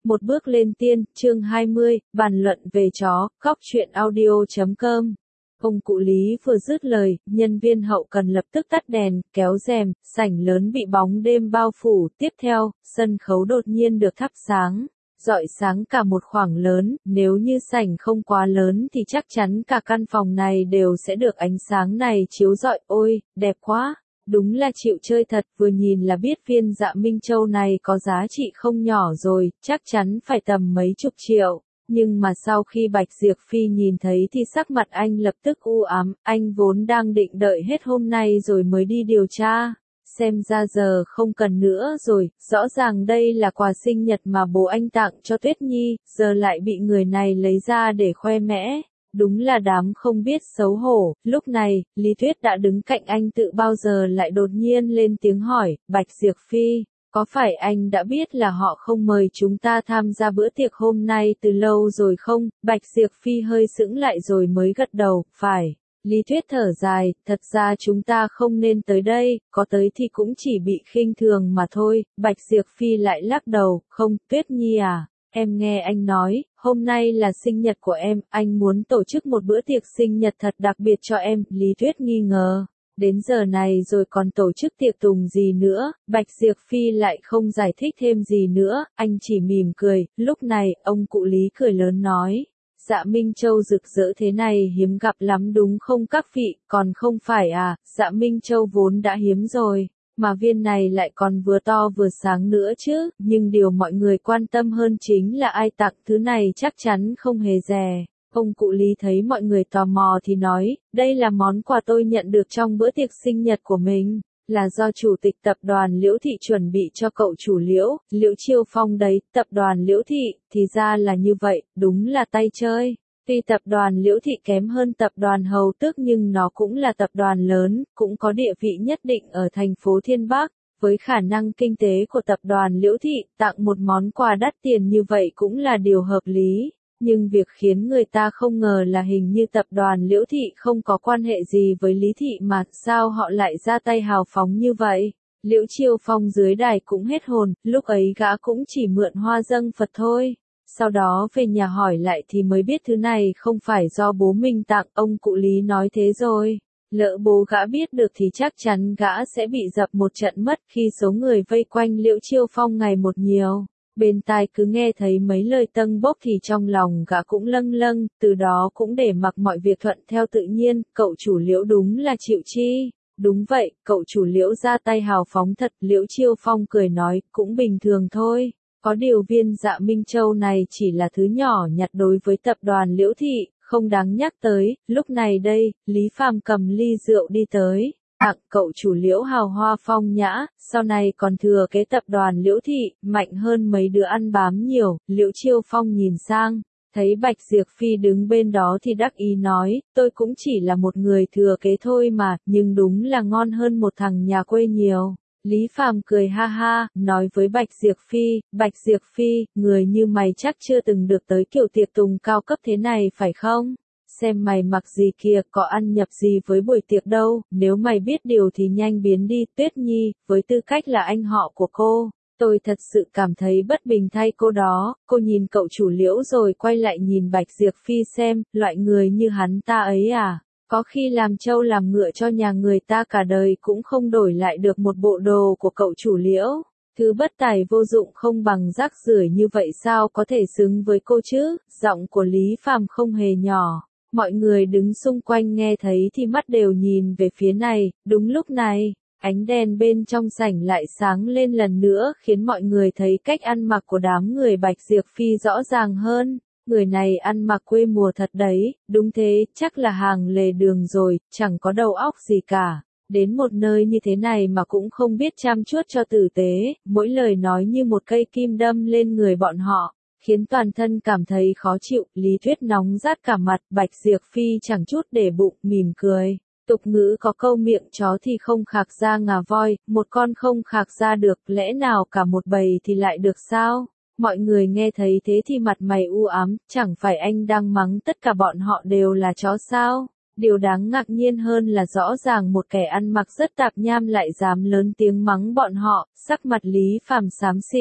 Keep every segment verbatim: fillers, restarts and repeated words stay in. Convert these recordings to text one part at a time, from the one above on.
Một bước lên tiên, chương hai mươi, bàn luận về chó, góc truyện audio chấm com. Ông cụ Lý vừa dứt lời, nhân viên hậu cần lập tức tắt đèn, kéo rèm, sảnh lớn bị bóng đêm bao phủ. Tiếp theo, sân khấu đột nhiên được thắp sáng, rọi sáng cả một khoảng lớn. Nếu như sảnh không quá lớn thì chắc chắn cả căn phòng này đều sẽ được ánh sáng này chiếu rọi. Ôi, đẹp quá! Đúng là chịu chơi thật, vừa nhìn là biết viên Dạ Minh Châu này có giá trị không nhỏ rồi, chắc chắn phải tầm mấy chục triệu. Nhưng mà sau khi Bạch Diệp Phi nhìn thấy thì sắc mặt anh lập tức u ám, anh vốn đang định đợi hết hôm nay rồi mới đi điều tra. Xem ra giờ không cần nữa rồi, rõ ràng đây là quà sinh nhật mà bố anh tặng cho Tuyết Nhi, giờ lại bị người này lấy ra để khoe mẽ. Đúng là đám không biết xấu hổ. Lúc này, Lý Tuyết đã đứng cạnh anh tự bao giờ lại đột nhiên lên tiếng hỏi, Bạch Diệp Phi, có phải anh đã biết là họ không mời chúng ta tham gia bữa tiệc hôm nay từ lâu rồi không? Bạch Diệp Phi hơi sững lại rồi mới gật đầu, phải. Lý Tuyết thở dài, thật ra chúng ta không nên tới đây, có tới thì cũng chỉ bị khinh thường mà thôi. Bạch Diệp Phi lại lắc đầu, không, Tuyết Nhi à. Em nghe anh nói, hôm nay là sinh nhật của em, anh muốn tổ chức một bữa tiệc sinh nhật thật đặc biệt cho em. Lý Tuyết nghi ngờ, đến giờ này rồi còn tổ chức tiệc tùng gì nữa. Bạch Diệp Phi lại không giải thích thêm gì nữa, anh chỉ mỉm cười. Lúc này, ông cụ Lý cười lớn nói, Dạ Minh Châu rực rỡ thế này hiếm gặp lắm đúng không các vị, còn không phải à, Dạ Minh Châu vốn đã hiếm rồi. Mà viên này lại còn vừa to vừa sáng nữa chứ, nhưng điều mọi người quan tâm hơn chính là ai tặng thứ này chắc chắn không hề rẻ. Ông cụ Lý thấy mọi người tò mò thì nói, đây là món quà tôi nhận được trong bữa tiệc sinh nhật của mình, là do chủ tịch tập đoàn Liễu Thị chuẩn bị cho cậu chủ Liễu, Liễu Chiêu Phong đấy. Tập đoàn Liễu Thị, thì ra là như vậy, đúng là tay chơi. Tuy tập đoàn Liễu Thị kém hơn tập đoàn Hầu Tước nhưng nó cũng là tập đoàn lớn, cũng có địa vị nhất định ở thành phố Thiên Bắc. Với khả năng kinh tế của tập đoàn Liễu Thị, tặng một món quà đắt tiền như vậy cũng là điều hợp lý. Nhưng việc khiến người ta không ngờ là hình như tập đoàn Liễu Thị không có quan hệ gì với Lý Thị mà sao họ lại ra tay hào phóng như vậy. Liễu Chiêu Phong dưới đài cũng hết hồn, lúc ấy gã cũng chỉ mượn hoa dâng Phật thôi. Sau đó về nhà hỏi lại thì mới biết thứ này không phải do bố mình tặng, ông cụ Lý nói thế rồi. Lỡ bố gã biết được thì chắc chắn gã sẽ bị dập một trận mất khi số người vây quanh Liễu Chiêu Phong ngày một nhiều. Bên tai cứ nghe thấy mấy lời tâng bốc thì trong lòng gã cũng lâng lâng, từ đó cũng để mặc mọi việc thuận theo tự nhiên. Cậu chủ Liễu đúng là chịu chi. Đúng vậy, cậu chủ Liễu ra tay hào phóng thật. Liễu Chiêu Phong cười nói, cũng bình thường thôi. Có điều viên Dạ Minh Châu này chỉ là thứ nhỏ nhặt đối với tập đoàn Liễu Thị, không đáng nhắc tới. Lúc này đây, Lý Phàm cầm ly rượu đi tới, tặng cậu chủ Liễu hào hoa phong nhã, sau này còn thừa kế tập đoàn Liễu Thị, mạnh hơn mấy đứa ăn bám nhiều. Liễu Chiêu Phong nhìn sang, thấy Bạch Diệp Phi đứng bên đó thì đắc ý nói, tôi cũng chỉ là một người thừa kế thôi mà, nhưng đúng là ngon hơn một thằng nhà quê nhiều. Lý Phàm cười ha ha, nói với Bạch Diệp Phi, Bạch Diệp Phi, người như mày chắc chưa từng được tới kiểu tiệc tùng cao cấp thế này phải không? Xem mày mặc gì kìa, có ăn nhập gì với buổi tiệc đâu, nếu mày biết điều thì nhanh biến đi. Tuyết Nhi, với tư cách là anh họ của cô, tôi thật sự cảm thấy bất bình thay cô đó. Cô nhìn cậu chủ Liễu rồi quay lại nhìn Bạch Diệp Phi xem, loại người như hắn ta ấy à? Có khi làm trâu làm ngựa cho nhà người ta cả đời cũng không đổi lại được một bộ đồ của cậu chủ Liễu. Thứ bất tài vô dụng không bằng rác rưởi như vậy sao có thể xứng với cô chứ? Giọng của Lý Phàm không hề nhỏ. Mọi người đứng xung quanh nghe thấy thì mắt đều nhìn về phía này. Đúng lúc này, ánh đèn bên trong sảnh lại sáng lên lần nữa khiến mọi người thấy cách ăn mặc của đám người Bạch Diệp Phi rõ ràng hơn. Người này ăn mặc quê mùa thật đấy, đúng thế, chắc là hàng lề đường rồi, chẳng có đầu óc gì cả. Đến một nơi như thế này mà cũng không biết chăm chút cho tử tế, mỗi lời nói như một cây kim đâm lên người bọn họ, khiến toàn thân cảm thấy khó chịu. Lý Tuyết nóng rát cả mặt, Bạch Diệp Phi chẳng chút để bụng, mỉm cười. Tục ngữ có câu miệng chó thì không khạc ra ngà voi, một con không khạc ra được, lẽ nào cả một bầy thì lại được sao? Mọi người nghe thấy thế thì mặt mày u ám, chẳng phải anh đang mắng tất cả bọn họ đều là chó sao? Điều đáng ngạc nhiên hơn là rõ ràng một kẻ ăn mặc rất tạp nham lại dám lớn tiếng mắng bọn họ. Sắc mặt Lý Phàm xám xịt,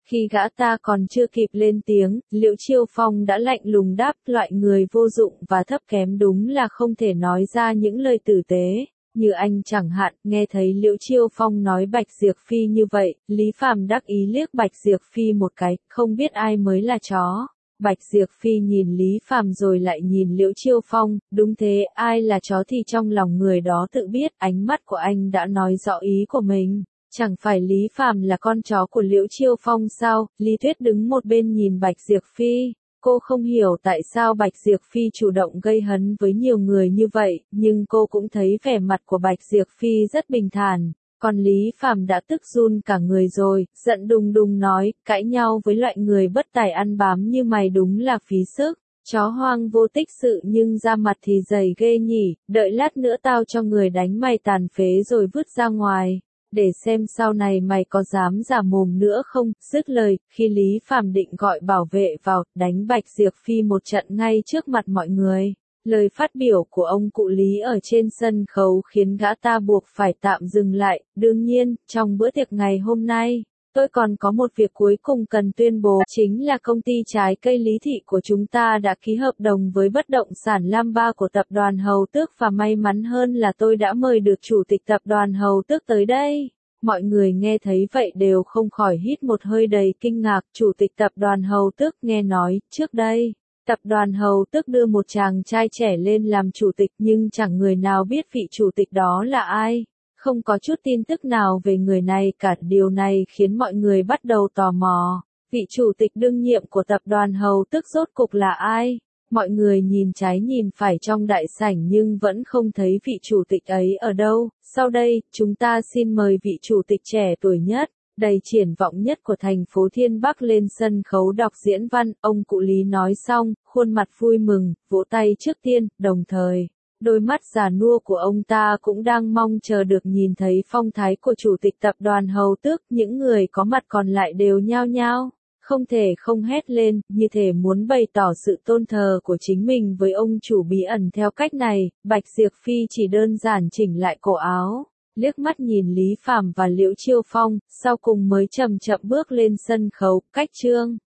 Khi gã ta còn chưa kịp lên tiếng, Liễu Chiêu Phong đã lạnh lùng đáp, loại người vô dụng và thấp kém đúng là không thể nói ra những lời tử tế. Như anh chẳng hạn, nghe thấy Liễu Chiêu Phong nói Bạch Diệp Phi như vậy, Lý Phàm đắc ý liếc Bạch Diệp Phi một cái, không biết ai mới là chó. Bạch Diệp Phi nhìn Lý Phàm rồi lại nhìn Liễu Chiêu Phong, đúng thế, ai là chó thì trong lòng người đó tự biết, ánh mắt của anh đã nói rõ ý của mình. Chẳng phải Lý Phàm là con chó của Liễu Chiêu Phong sao? Lý Tuyết đứng một bên nhìn Bạch Diệp Phi. Cô không hiểu tại sao Bạch Diệp Phi chủ động gây hấn với nhiều người như vậy, nhưng cô cũng thấy vẻ mặt của Bạch Diệp Phi rất bình thản. Còn Lý Phàm đã tức run cả người rồi, giận đùng đùng nói, cãi nhau với loại người bất tài ăn bám như mày đúng là phí sức. Chó hoang vô tích sự nhưng ra mặt thì dày ghê nhỉ, đợi lát nữa tao cho người đánh mày tàn phế rồi vứt ra ngoài. Để xem sau này mày có dám giả mồm nữa không, dứt lời, khi Lý Phàm định gọi bảo vệ vào, đánh Bạch Diệp Phi một trận ngay trước mặt mọi người. Lời phát biểu của ông cụ Lý ở trên sân khấu khiến gã ta buộc phải tạm dừng lại, đương nhiên, trong bữa tiệc ngày hôm nay, tôi còn có một việc cuối cùng cần tuyên bố, chính là công ty trái cây Lý Thị của chúng ta đã ký hợp đồng với bất động sản Lam Ba của tập đoàn Hầu Tước và may mắn hơn là tôi đã mời được chủ tịch tập đoàn Hầu Tước tới đây. Mọi người nghe thấy vậy đều không khỏi hít một hơi đầy kinh ngạc, chủ tịch tập đoàn Hầu Tước nghe nói, trước đây, tập đoàn Hầu Tước đưa một chàng trai trẻ lên làm chủ tịch nhưng chẳng người nào biết vị chủ tịch đó là ai. Không có chút tin tức nào về người này cả, điều này khiến mọi người bắt đầu tò mò. Vị chủ tịch đương nhiệm của tập đoàn Hầu Tước rốt cục là ai? Mọi người nhìn trái nhìn phải trong đại sảnh nhưng vẫn không thấy vị chủ tịch ấy ở đâu. Sau đây, chúng ta xin mời vị chủ tịch trẻ tuổi nhất, đầy triển vọng nhất của thành phố Thiên Bắc lên sân khấu đọc diễn văn. Ông cụ Lý nói xong, khuôn mặt vui mừng, vỗ tay trước tiên, đồng thời. Đôi mắt già nua của ông ta cũng đang mong chờ được nhìn thấy phong thái của chủ tịch tập đoàn Hầu Tước, những người có mặt còn lại đều nhao nhao, không thể không hét lên, như thể muốn bày tỏ sự tôn thờ của chính mình với ông chủ bí ẩn theo cách này. Bạch Diệp Phi chỉ đơn giản chỉnh lại cổ áo, liếc mắt nhìn Lý Phàm và Liễu Chiêu Phong, sau cùng mới chậm chậm bước lên sân khấu, cách chương.